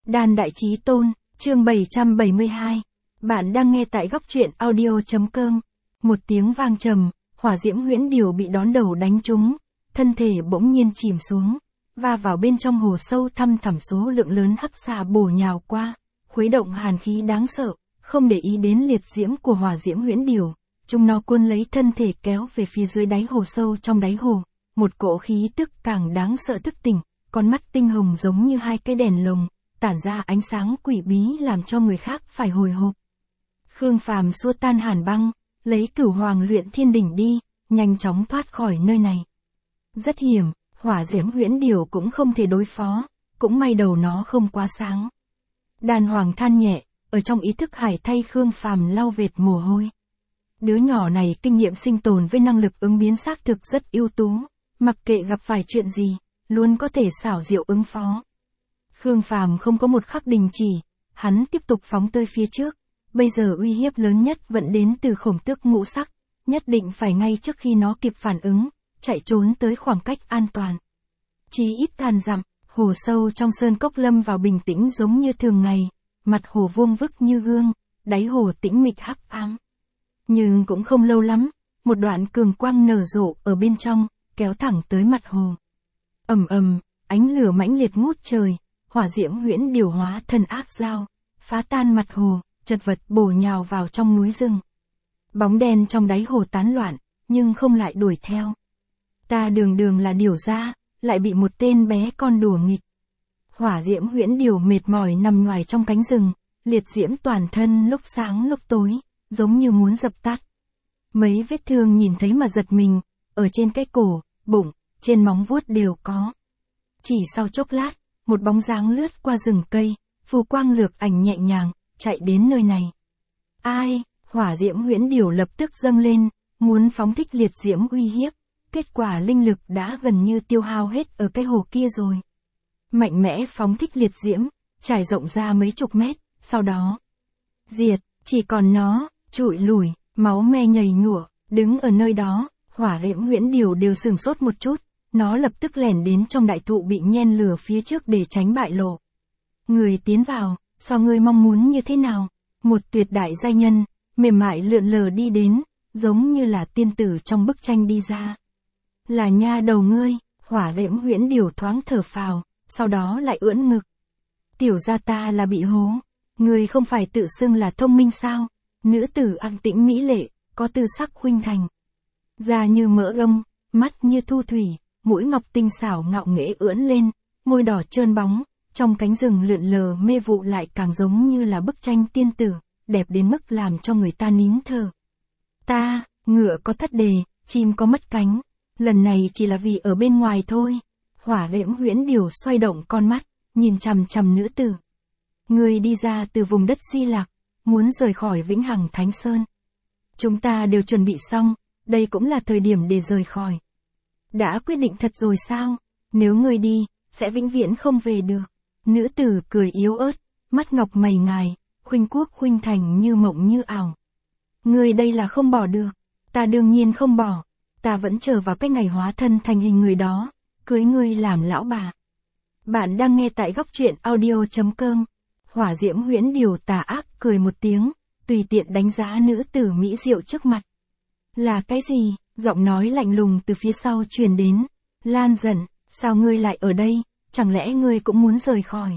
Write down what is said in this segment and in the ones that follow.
Đàn Đại Chí Tôn, chương 772. Bạn đang nghe tại góc truyện audio.com. Một tiếng vang trầm, hỏa diễm huyễn điều bị đón đầu đánh trúng, thân thể bỗng nhiên chìm xuống, và vào bên trong hồ sâu thăm thẳm số lượng lớn hắc xà bổ nhào qua, khuấy động hàn khí đáng sợ, không để ý đến liệt diễm của hỏa diễm huyễn điều, chúng nó cuốn lấy thân thể kéo về phía dưới đáy hồ sâu. Trong đáy hồ, một cỗ khí tức càng đáng sợ thức tỉnh, con mắt tinh hồng giống như hai cái đèn lồng, tản ra ánh sáng quỷ bí làm cho người khác phải hồi hộp. Khương Phàm xua tan hàn băng, lấy Cửu Hoàng Luyện Thiên Đỉnh đi, nhanh chóng thoát khỏi nơi này. Rất hiểm, hỏa diễm huyễn điều cũng không thể đối phó, cũng may đầu nó không quá sáng. Đàn Hoàng than nhẹ, ở trong ý thức hải thay Khương Phàm lau vệt mồ hôi. Đứa nhỏ này kinh nghiệm sinh tồn với năng lực ứng biến xác thực rất ưu tú, mặc kệ gặp phải chuyện gì, luôn có thể xảo diệu ứng phó. Khương Phàm không có một khắc đình chỉ, hắn tiếp tục phóng tới phía trước. Bây giờ uy hiếp lớn nhất vẫn đến từ khổng tước ngũ sắc, nhất định phải ngay trước khi nó kịp phản ứng, chạy trốn tới khoảng cách an toàn. Chỉ ít ngàn dặm, hồ sâu trong sơn cốc lâm vào bình tĩnh giống như thường ngày, mặt hồ vuông vức như gương, đáy hồ tĩnh mịch hắc ám. Nhưng cũng không lâu lắm, một đoạn cường quang nở rộ ở bên trong, kéo thẳng tới mặt hồ. Ầm ầm, ánh lửa mãnh liệt ngút trời, hỏa diễm huyễn điều hóa thân ác dao, phá tan mặt hồ, chật vật bổ nhào vào trong núi rừng. Bóng đen trong đáy hồ tán loạn, nhưng không lại đuổi theo. Ta đường đường là điều gia, lại bị một tên bé con đùa nghịch. Hỏa diễm huyễn điều mệt mỏi nằm ngoài trong cánh rừng, liệt diễm toàn thân lúc sáng lúc tối, giống như muốn dập tắt. Mấy vết thương nhìn thấy mà giật mình, ở trên cái cổ, bụng, trên móng vuốt đều có. Chỉ sau chốc lát, một bóng dáng lướt qua rừng cây, phù quang lược ảnh nhẹ nhàng, chạy đến nơi này. Ai? Hỏa diễm huyễn điều lập tức dâng lên, muốn phóng thích liệt diễm uy hiếp, kết quả linh lực đã gần như tiêu hao hết ở cái hồ kia rồi. Mạnh mẽ phóng thích liệt diễm, trải rộng ra mấy chục mét, sau đó diệt, chỉ còn nó, trụi lùi, máu me nhầy nhụa, đứng ở nơi đó. Hỏa diễm huyễn điều đều sửng sốt một chút, nó lập tức lẻn đến trong đại thụ bị nhen lửa phía trước để tránh bại lộ. Người tiến vào, so ngươi mong muốn như thế nào? Một tuyệt đại giai nhân, mềm mại lượn lờ đi đến, giống như là tiên tử trong bức tranh đi ra. Là nha đầu ngươi, hỏa diễm huyễn điều thoáng thở phào, sau đó lại ưỡn ngực. Tiểu gia ta là bị hố, ngươi không phải tự xưng là thông minh sao? Nữ tử an tĩnh mỹ lệ, có tư sắc khuynh thành. Da như mỡ gông, mắt như thu thủy, mũi ngọc tinh xảo ngạo nghễ ưỡn lên, môi đỏ trơn bóng, trong cánh rừng lượn lờ mê vụ lại càng giống như là bức tranh tiên tử, đẹp đến mức làm cho người ta nín thở. Ta, ngựa có thất đề, chim có mất cánh, lần này chỉ là vì ở bên ngoài thôi. Hỏa diễm huyễn điều xoay động con mắt, nhìn chằm chằm nữ tử. Người đi ra từ vùng đất Di Lạc, muốn rời khỏi Vĩnh Hằng Thánh Sơn. Chúng ta đều chuẩn bị xong, đây cũng là thời điểm để rời khỏi. Đã quyết định thật rồi sao? Nếu ngươi đi, sẽ vĩnh viễn không về được. Nữ tử cười yếu ớt, mắt ngọc mày ngài, khuynh quốc khuynh thành như mộng như ảo. Ngươi đây là không bỏ được. Ta đương nhiên không bỏ. Ta vẫn chờ vào cái ngày hóa thân thành hình người đó, cưới ngươi làm lão bà. Bạn đang nghe tại góc truyện audio.com. Hỏa diễm huyễn điều tà ác cười một tiếng, tùy tiện đánh giá nữ tử mỹ diệu trước mặt. Là cái gì? Giọng nói lạnh lùng từ phía sau truyền đến. Lan giận, sao ngươi lại ở đây? Chẳng lẽ ngươi cũng muốn rời khỏi?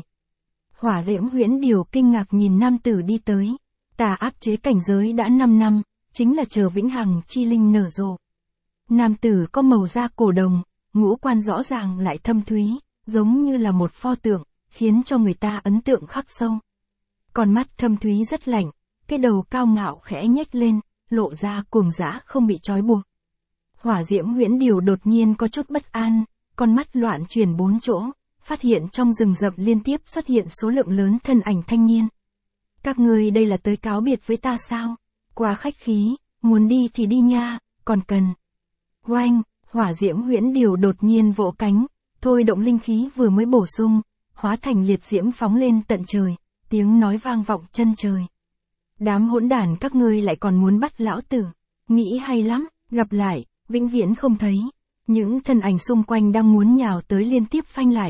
Hỏa diễm huyễn điều kinh ngạc nhìn nam tử đi tới. Ta áp chế cảnh giới đã 5 năm, chính là chờ vĩnh hằng chi linh nở rộ. Nam tử có màu da cổ đồng, ngũ quan rõ ràng lại thâm thúy, giống như là một pho tượng, khiến cho người ta ấn tượng khắc sâu. Con mắt thâm thúy rất lạnh, cái đầu cao ngạo khẽ nhếch lên, lộ ra cuồng dã không bị trói buộc. Hỏa diễm huyễn điều đột nhiên có chút bất an, con mắt loạn chuyển bốn chỗ, phát hiện trong rừng rậm liên tiếp xuất hiện số lượng lớn thân ảnh thanh niên. Các ngươi đây là tới cáo biệt với ta sao? Quá khách khí, muốn đi thì đi nha, còn cần. Oanh, hỏa diễm huyễn điều đột nhiên vỗ cánh, thôi động linh khí vừa mới bổ sung, hóa thành liệt diễm phóng lên tận trời, tiếng nói vang vọng chân trời. Đám hỗn đản các ngươi lại còn muốn bắt lão tử, nghĩ hay lắm, gặp lại, vĩnh viễn không thấy. Những thân ảnh xung quanh đang muốn nhào tới liên tiếp phanh lại,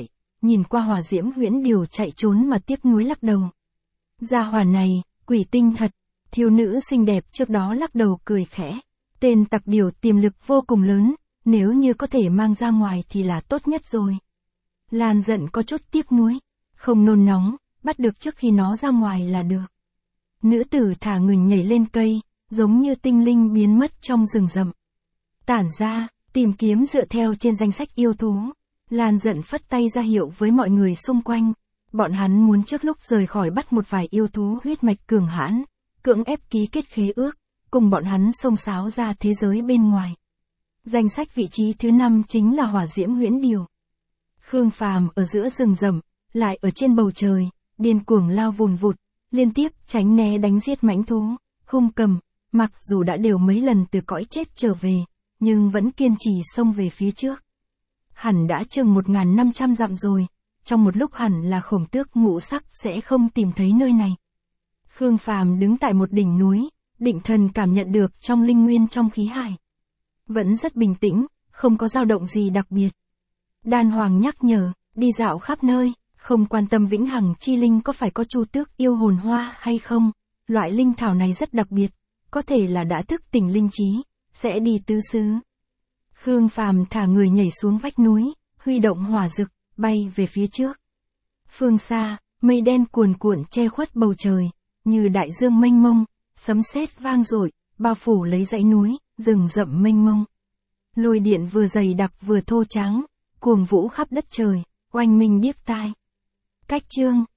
nhìn qua hỏa diễm huyễn điều chạy trốn mà tiếc nuối lắc đầu. Gia hỏa này, quỷ tinh thật. Thiếu nữ xinh đẹp trước đó lắc đầu cười khẽ. Tên tặc điều tiềm lực vô cùng lớn, nếu như có thể mang ra ngoài thì là tốt nhất rồi. Lan giận có chút tiếc nuối. Không nôn nóng, bắt được trước khi nó ra ngoài là được. Nữ tử thả người nhảy lên cây, giống như tinh linh biến mất trong rừng rậm. Tản ra, tìm kiếm dựa theo trên danh sách yêu thú. Lan giận phất tay ra hiệu với mọi người xung quanh. Bọn hắn muốn trước lúc rời khỏi bắt một vài yêu thú huyết mạch cường hãn, cưỡng ép ký kết khế ước, cùng bọn hắn xông xáo ra thế giới bên ngoài. Danh sách vị trí thứ 5 chính là hỏa diễm huyễn điều. Khương Phàm ở giữa rừng rậm, lại ở trên bầu trời, điên cuồng lao vùn vụt, liên tiếp tránh né đánh giết mãnh thú, hung cầm, mặc dù đã đều mấy lần từ cõi chết trở về, nhưng vẫn kiên trì xông về phía trước. Hẳn đã chừng 1.500 dặm rồi, trong một lúc hẳn là Khổng Tước ngũ sắc sẽ không tìm thấy nơi này. Khương Phàm đứng tại một đỉnh núi, định thần cảm nhận được trong linh nguyên trong khí hải. Vẫn rất bình tĩnh, không có dao động gì đặc biệt. Đan Hoàng nhắc nhở, đi dạo khắp nơi, không quan tâm vĩnh hằng chi linh có phải có chu tước yêu hồn hoa hay không, loại linh thảo này rất đặc biệt, có thể là đã thức tỉnh linh trí, sẽ đi tứ xứ. Khương Phàm thả người nhảy xuống vách núi, huy động hỏa dực, bay về phía trước. Phương xa, mây đen cuồn cuộn che khuất bầu trời, như đại dương mênh mông, sấm sét vang dội, bao phủ lấy dãy núi, rừng rậm mênh mông. Lôi điện vừa dày đặc vừa thô tráng, cuồng vũ khắp đất trời, oanh minh điếc tai. Cách chương